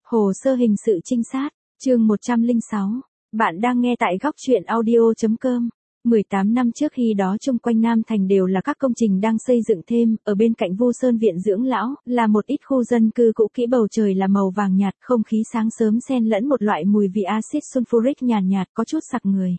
Hồ sơ hình sự trinh sát, chương 106. Bạn đang nghe tại góc truyện audio.com. 18 năm trước khi đó chung quanh Nam Thành đều là các công trình đang xây dựng thêm, ở bên cạnh Vu Sơn Viện Dưỡng Lão, là một ít khu dân cư cũ kỹ, bầu trời là màu vàng nhạt, không khí sáng sớm xen lẫn một loại mùi vị axit sulfuric nhàn nhạt có chút sặc người.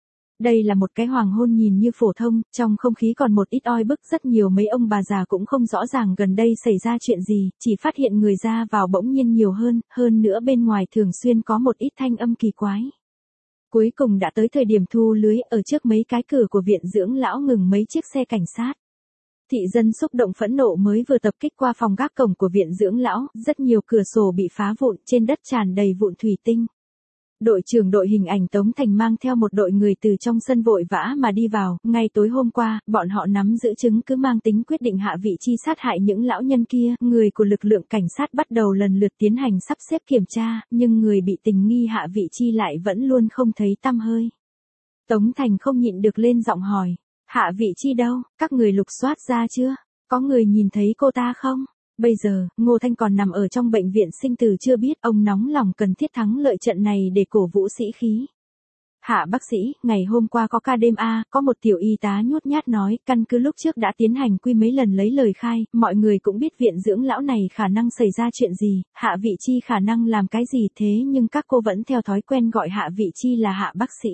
Đây là một cái hoàng hôn nhìn như phổ thông, trong không khí còn một ít oi bức, rất nhiều mấy ông bà già cũng không rõ ràng gần đây xảy ra chuyện gì, chỉ phát hiện người ra vào bỗng nhiên nhiều hơn nữa bên ngoài thường xuyên có một ít thanh âm kỳ quái. Cuối cùng đã tới thời điểm thu lưới, ở trước mấy cái cửa của Viện Dưỡng Lão ngừng mấy chiếc xe cảnh sát. Thị dân xúc động phẫn nộ mới vừa tập kích qua phòng gác cổng của Viện Dưỡng Lão, rất nhiều cửa sổ bị phá vụn, trên đất tràn đầy vụn thủy tinh. Đội trưởng đội hình ảnh Tống Thành mang theo một đội người từ trong sân vội vã mà đi vào, ngay tối hôm qua, bọn họ nắm giữ chứng cứ mang tính quyết định hạ vị chi sát hại những lão nhân kia, người của lực lượng cảnh sát bắt đầu lần lượt tiến hành sắp xếp kiểm tra, nhưng người bị tình nghi hạ vị chi lại vẫn luôn không thấy tăm hơi. Tống Thành không nhịn được lên giọng hỏi, hạ vị chi đâu, các người lục soát ra chưa, có người nhìn thấy cô ta không? Bây giờ, Ngô Thanh còn nằm ở trong bệnh viện sinh tử chưa biết, ông nóng lòng cần thiết thắng lợi trận này để cổ vũ sĩ khí. Hạ bác sĩ, ngày hôm qua có ca đêm A, có một tiểu y tá nhút nhát nói, căn cứ lúc trước đã tiến hành quy mấy lần lấy lời khai, mọi người cũng biết Viện Dưỡng Lão này khả năng xảy ra chuyện gì, hạ vị chi khả năng làm cái gì, thế nhưng các cô vẫn theo thói quen gọi hạ vị chi là hạ bác sĩ.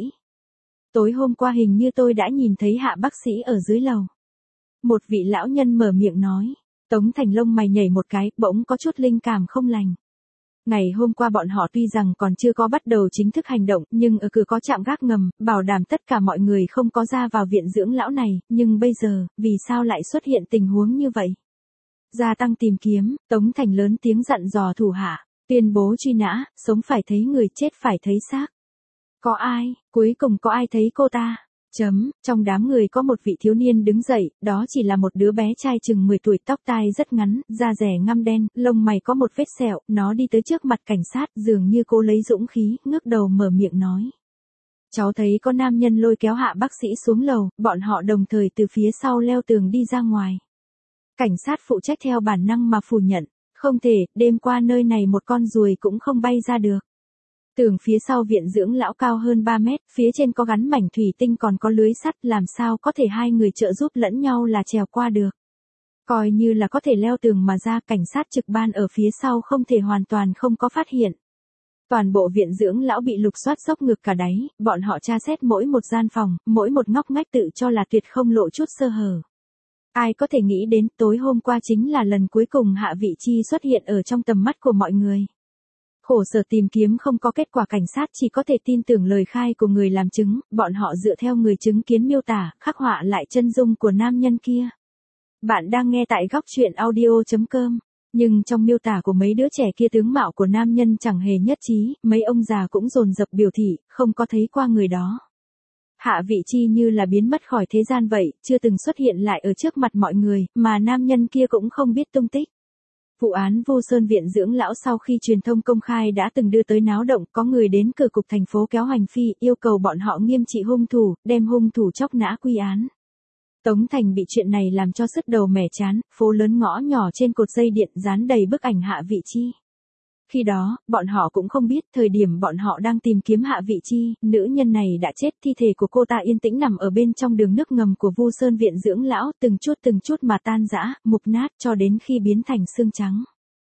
Tối hôm qua hình như tôi đã nhìn thấy hạ bác sĩ ở dưới lầu. Một vị lão nhân mở miệng nói. Tống Thành lông mày nhảy một cái, bỗng có chút linh cảm không lành. Ngày hôm qua bọn họ tuy rằng còn chưa có bắt đầu chính thức hành động, nhưng ở cửa có trạm gác ngầm, bảo đảm tất cả mọi người không có ra vào Viện Dưỡng Lão này, nhưng bây giờ, vì sao lại xuất hiện tình huống như vậy? Gia tăng tìm kiếm, Tống Thành lớn tiếng dặn dò thủ hạ, tuyên bố truy nã, sống phải thấy người, chết phải thấy xác. Có ai, cuối cùng có ai thấy cô ta? Trong đám người có một vị thiếu niên đứng dậy, đó chỉ là một đứa bé trai chừng 10 tuổi, tóc tai rất ngắn, da rẻ ngăm đen, lông mày có một vết sẹo, nó đi tới trước mặt cảnh sát, dường như cô lấy dũng khí, ngước đầu mở miệng nói. Cháu thấy có nam nhân lôi kéo hạ bác sĩ xuống lầu, bọn họ đồng thời từ phía sau leo tường đi ra ngoài. Cảnh sát phụ trách theo bản năng mà phủ nhận, không thể, đêm qua nơi này một con ruồi cũng không bay ra được. Tường phía sau Viện Dưỡng Lão cao hơn 3 mét, phía trên có gắn mảnh thủy tinh còn có lưới sắt, làm sao có thể hai người trợ giúp lẫn nhau là trèo qua được. Coi như là có thể leo tường mà ra, cảnh sát trực ban ở phía sau không thể hoàn toàn không có phát hiện. Toàn bộ Viện Dưỡng Lão bị lục soát dốc ngược cả đáy, bọn họ tra xét mỗi một gian phòng, mỗi một ngóc ngách tự cho là tuyệt không lộ chút sơ hở. Ai có thể nghĩ đến tối hôm qua chính là lần cuối cùng hạ vị chi xuất hiện ở trong tầm mắt của mọi người. Khổ sở tìm kiếm không có kết quả, cảnh sát chỉ có thể tin tưởng lời khai của người làm chứng, bọn họ dựa theo người chứng kiến miêu tả, khắc họa lại chân dung của nam nhân kia. Bạn đang nghe tại góc truyện audio.com, nhưng trong miêu tả của mấy đứa trẻ kia tướng mạo của nam nhân chẳng hề nhất trí, mấy ông già cũng dồn dập biểu thị, không có thấy qua người đó. Hạ vị chi như là biến mất khỏi thế gian vậy, chưa từng xuất hiện lại ở trước mặt mọi người, mà nam nhân kia cũng không biết tung tích. Vụ án Vu Sơn Viện Dưỡng Lão sau khi truyền thông công khai đã từng đưa tới náo động, có người đến cửa cục thành phố kéo hành phi, yêu cầu bọn họ nghiêm trị hung thủ, đem hung thủ chóc nã quy án. Tống Thành bị chuyện này làm cho sứt đầu mẻ chán, phố lớn ngõ nhỏ trên cột dây điện dán đầy bức ảnh hạ vị chi. Khi đó, bọn họ cũng không biết, thời điểm bọn họ đang tìm kiếm hạ vị chi, nữ nhân này đã chết, thi thể của cô ta yên tĩnh nằm ở bên trong đường nước ngầm của Vu Sơn Viện Dưỡng Lão, từng chút mà tan rã, mục nát cho đến khi biến thành xương trắng.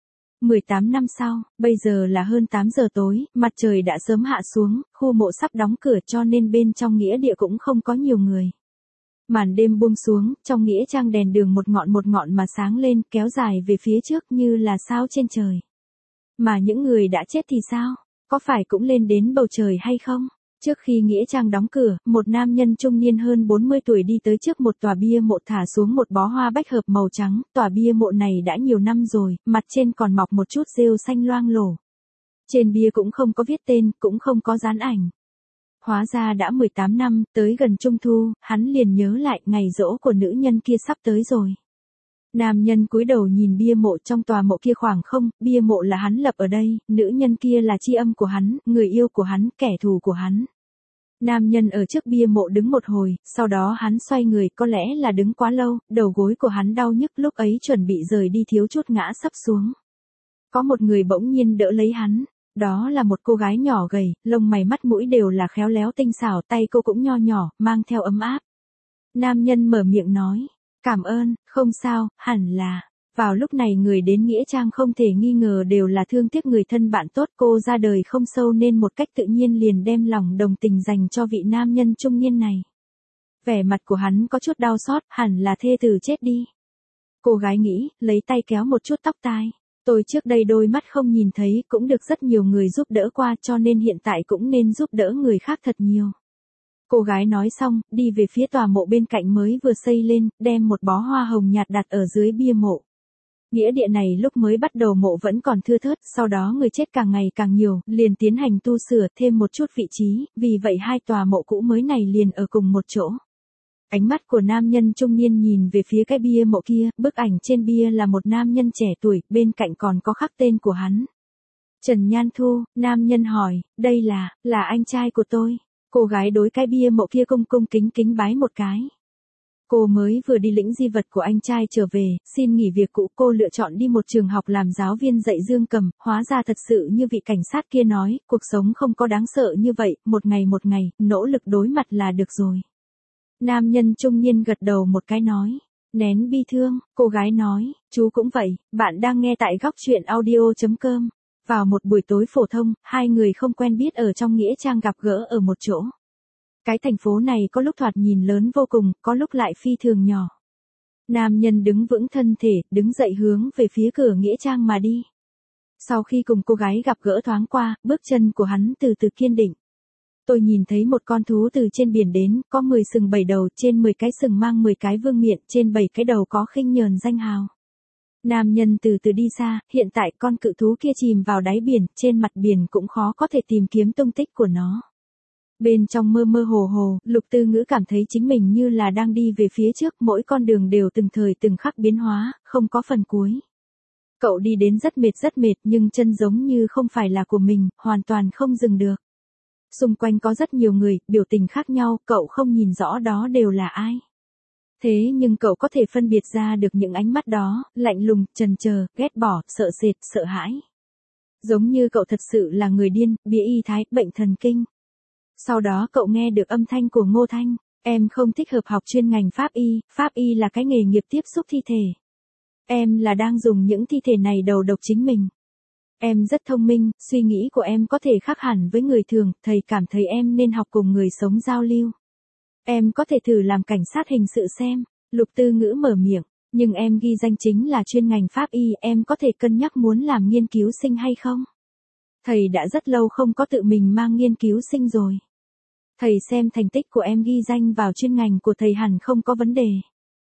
18 năm sau, bây giờ là hơn 8 giờ tối, mặt trời đã sớm hạ xuống, khu mộ sắp đóng cửa cho nên bên trong nghĩa địa cũng không có nhiều người. Màn đêm buông xuống, trong nghĩa trang đèn đường một ngọn mà sáng lên, kéo dài về phía trước như là sao trên trời. Mà những người đã chết thì sao? Có phải cũng lên đến bầu trời hay không? Trước khi nghĩa trang đóng cửa, một nam nhân trung niên hơn 40 tuổi đi tới trước một tòa bia mộ, thả xuống một bó hoa bách hợp màu trắng. Tòa bia mộ này đã nhiều năm rồi, mặt trên còn mọc một chút rêu xanh loang lổ. Trên bia cũng không có viết tên, cũng không có dán ảnh. Hóa ra đã 18 năm, tới gần Trung Thu, hắn liền nhớ lại ngày giỗ của nữ nhân kia sắp tới rồi. Nam nhân cúi đầu nhìn bia mộ, trong tòa mộ kia khoảng không, bia mộ là hắn lập ở đây, nữ nhân kia là tri âm của hắn, người yêu của hắn, kẻ thù của hắn. Nam nhân ở trước bia mộ đứng một hồi, sau đó hắn xoay người, có lẽ là đứng quá lâu, đầu gối của hắn đau nhức, lúc ấy chuẩn bị rời đi thiếu chút ngã sấp xuống. Có một người bỗng nhiên đỡ lấy hắn. Đó là một cô gái nhỏ gầy, lông mày mắt mũi đều là khéo léo tinh xảo, tay cô cũng nho nhỏ, mang theo ấm áp. Nam nhân mở miệng nói, cảm ơn, không sao, hẳn là. Vào lúc này người đến Nghĩa Trang không thể nghi ngờ đều là thương tiếc người thân bạn tốt, cô ra đời không sâu nên một cách tự nhiên liền đem lòng đồng tình dành cho vị nam nhân trung niên này. Vẻ mặt của hắn có chút đau xót, hẳn là thê tử chết đi. Cô gái nghĩ, lấy tay kéo một chút tóc tai. Tôi trước đây đôi mắt không nhìn thấy, cũng được rất nhiều người giúp đỡ qua, cho nên hiện tại cũng nên giúp đỡ người khác thật nhiều. Cô gái nói xong, đi về phía tòa mộ bên cạnh mới vừa xây lên, đem một bó hoa hồng nhạt đặt ở dưới bia mộ. Nghĩa địa này lúc mới bắt đầu mộ vẫn còn thưa thớt, sau đó người chết càng ngày càng nhiều, liền tiến hành tu sửa thêm một chút vị trí, vì vậy hai tòa mộ cũ mới này liền ở cùng một chỗ. Ánh mắt của nam nhân trung niên nhìn về phía cái bia mộ kia, bức ảnh trên bia là một nam nhân trẻ tuổi, bên cạnh còn có khắc tên của hắn. Trần Nhan Thu, nam nhân hỏi, đây là anh trai của tôi. Cô gái đối cái bia mộ kia cung cung kính kính bái một cái. Cô mới vừa đi lĩnh di vật của anh trai trở về, xin nghỉ việc cũ, cô lựa chọn đi một trường học làm giáo viên dạy dương cầm, hóa ra thật sự như vị cảnh sát kia nói, cuộc sống không có đáng sợ như vậy, một ngày, nỗ lực đối mặt là được rồi. Nam nhân trung niên gật đầu một cái nói, nén bi thương, cô gái nói, chú cũng vậy, bạn đang nghe tại góc truyện audio.com. Vào một buổi tối phổ thông, hai người không quen biết ở trong Nghĩa Trang gặp gỡ ở một chỗ. Cái thành phố này có lúc thoạt nhìn lớn vô cùng, có lúc lại phi thường nhỏ. Nam nhân đứng vững thân thể, đứng dậy hướng về phía cửa Nghĩa Trang mà đi. Sau khi cùng cô gái gặp gỡ thoáng qua, bước chân của hắn từ từ kiên định. Tôi nhìn thấy một con thú từ trên biển đến, có 10 sừng 7 đầu, trên 10 cái sừng mang 10 cái vương miện, trên 7 cái đầu có khinh nhờn danh hào. Nam nhân từ từ đi xa, hiện tại con cự thú kia chìm vào đáy biển, trên mặt biển cũng khó có thể tìm kiếm tung tích của nó. Bên trong mơ mơ hồ hồ, Lục Tư Ngữ cảm thấy chính mình như là đang đi về phía trước, mỗi con đường đều từng thời từng khắc biến hóa, không có phần cuối. Cậu đi đến rất mệt nhưng chân giống như không phải là của mình, hoàn toàn không dừng được. Xung quanh có rất nhiều người, biểu tình khác nhau, cậu không nhìn rõ đó đều là ai. Thế nhưng cậu có thể phân biệt ra được những ánh mắt đó, lạnh lùng, chần chờ, ghét bỏ, sợ sệt, sợ hãi. Giống như cậu thật sự là người điên, bị y thái, bệnh thần kinh. Sau đó cậu nghe được âm thanh của Ngô Thanh, em không thích hợp học chuyên ngành pháp y là cái nghề nghiệp tiếp xúc thi thể. Em là đang dùng những thi thể này đầu độc chính mình. Em rất thông minh, suy nghĩ của em có thể khác hẳn với người thường, thầy cảm thấy em nên học cùng người sống giao lưu. Em có thể thử làm cảnh sát hình sự xem, Lục Tư Ngữ mở miệng, nhưng em ghi danh chính là chuyên ngành pháp y, em có thể cân nhắc muốn làm nghiên cứu sinh hay không? Thầy đã rất lâu không có tự mình mang nghiên cứu sinh rồi. Thầy xem thành tích của em ghi danh vào chuyên ngành của thầy hẳn không có vấn đề.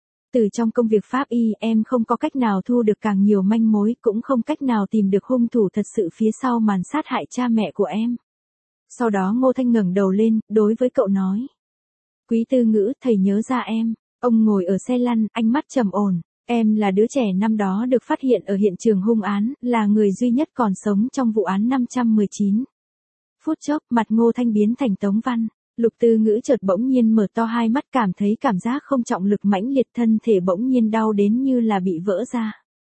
Từ trong công việc pháp y em không có cách nào thu được càng nhiều manh mối, cũng không cách nào tìm được hung thủ thật sự phía sau màn sát hại cha mẹ của em. Sau đó Ngô Thanh ngẩng đầu lên, đối với cậu nói. Quý Tư Ngữ, thầy nhớ ra em. Ông ngồi ở xe lăn, ánh mắt trầm ổn. Em là đứa trẻ năm đó được phát hiện ở hiện trường hung án, là người duy nhất còn sống trong vụ án 519. Phút chốc, mặt Ngô Thanh biến thành Tống Văn. Lục Tư Ngữ chợt bỗng nhiên mở to hai mắt, cảm thấy cảm giác không trọng lực mãnh liệt, thân thể bỗng nhiên đau đến như là bị vỡ ra.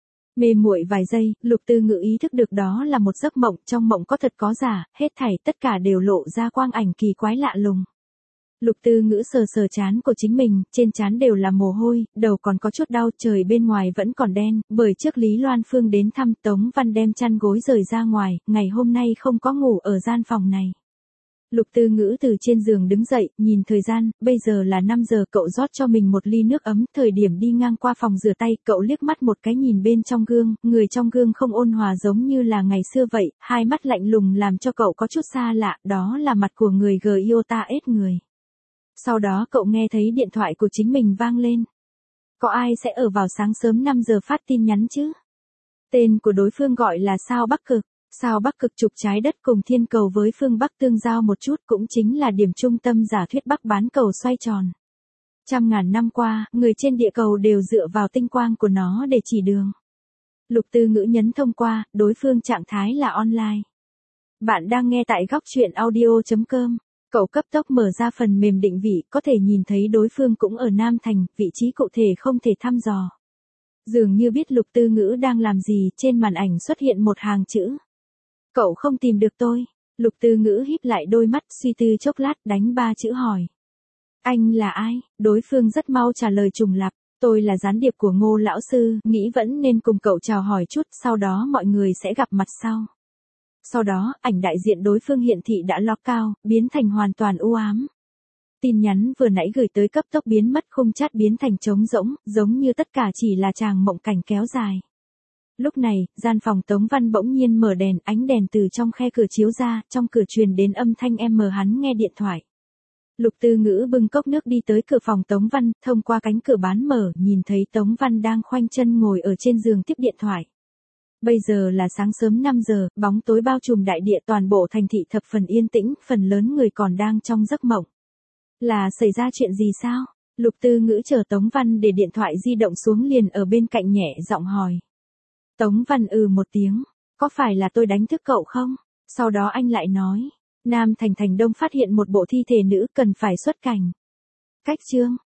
Mê muội vài giây, Lục Tư Ngữ ý thức được đó là một giấc mộng, trong mộng có thật có giả, hết thảy tất cả đều lộ ra quang ảnh kỳ quái lạ lùng. Lục Tư Ngữ sờ sờ trán của chính mình, trên trán đều là mồ hôi, đầu còn có chút đau, trời bên ngoài vẫn còn đen, bởi trước Lý Loan Phương đến thăm, Tống Văn đem chăn gối rời ra ngoài, ngày hôm nay không có ngủ ở gian phòng này. Lục Tư Ngữ từ trên giường đứng dậy, nhìn thời gian, bây giờ là 5 giờ, cậu rót cho mình một ly nước ấm, thời điểm đi ngang qua phòng rửa tay, cậu liếc mắt một cái nhìn bên trong gương, người trong gương không ôn hòa giống như là ngày xưa vậy, hai mắt lạnh lùng làm cho cậu có chút xa lạ, đó là mặt của người Giota ết người. Sau đó cậu nghe thấy điện thoại của chính mình vang lên. Có ai sẽ ở vào sáng sớm 5 giờ phát tin nhắn chứ? Tên của đối phương gọi là sao Bắc Cực. Sao Bắc Cực trục trái đất cùng thiên cầu với phương Bắc tương giao một chút, cũng chính là điểm trung tâm giả thuyết Bắc bán cầu xoay tròn. Trăm ngàn năm qua, người trên địa cầu đều dựa vào tinh quang của nó để chỉ đường. Lục Tư Ngữ nhấn thông qua, đối phương trạng thái là online. Bạn đang nghe tại góc truyện audio.com. Cậu cấp tốc mở ra phần mềm định vị, có thể nhìn thấy đối phương cũng ở Nam Thành, vị trí cụ thể không thể thăm dò. Dường như biết Lục Tư Ngữ đang làm gì, trên màn ảnh xuất hiện một hàng chữ. Cậu không tìm được tôi. Lục Tư Ngữ híp lại đôi mắt, suy tư chốc lát, đánh 3 chữ hỏi. Anh là ai? Đối phương rất mau trả lời trùng lặp. Tôi là gián điệp của Ngô lão sư, nghĩ vẫn nên cùng cậu chào hỏi chút, sau đó mọi người sẽ gặp mặt sau. Sau đó, ảnh đại diện đối phương hiển thị đã lock cao, biến thành hoàn toàn u ám. Tin nhắn vừa nãy gửi tới cấp tốc biến mất, khung chat biến thành trống rỗng, giống như tất cả chỉ là tràng mộng cảnh kéo dài. Lúc này, gian phòng Tống Văn bỗng nhiên mở đèn, ánh đèn từ trong khe cửa chiếu ra, trong cửa truyền đến âm thanh hắn nghe điện thoại. Lục Tư Ngữ bưng cốc nước đi tới cửa phòng Tống Văn, thông qua cánh cửa bán mở, nhìn thấy Tống Văn đang khoanh chân ngồi ở trên giường tiếp điện thoại. Bây giờ là sáng sớm 5 giờ, bóng tối bao trùm đại địa, toàn bộ thành thị thập phần yên tĩnh, phần lớn người còn đang trong giấc mộng. Là xảy ra chuyện gì sao? Lục Tư Ngữ chờ Tống Văn để điện thoại di động xuống, liền ở bên cạnh nhẹ giọng hỏi. Tống Văn một tiếng, có phải là tôi đánh thức cậu không? Sau đó anh lại nói, Nam Thành Thành Đông phát hiện một bộ thi thể nữ, cần phải xuất cảnh. Cách chương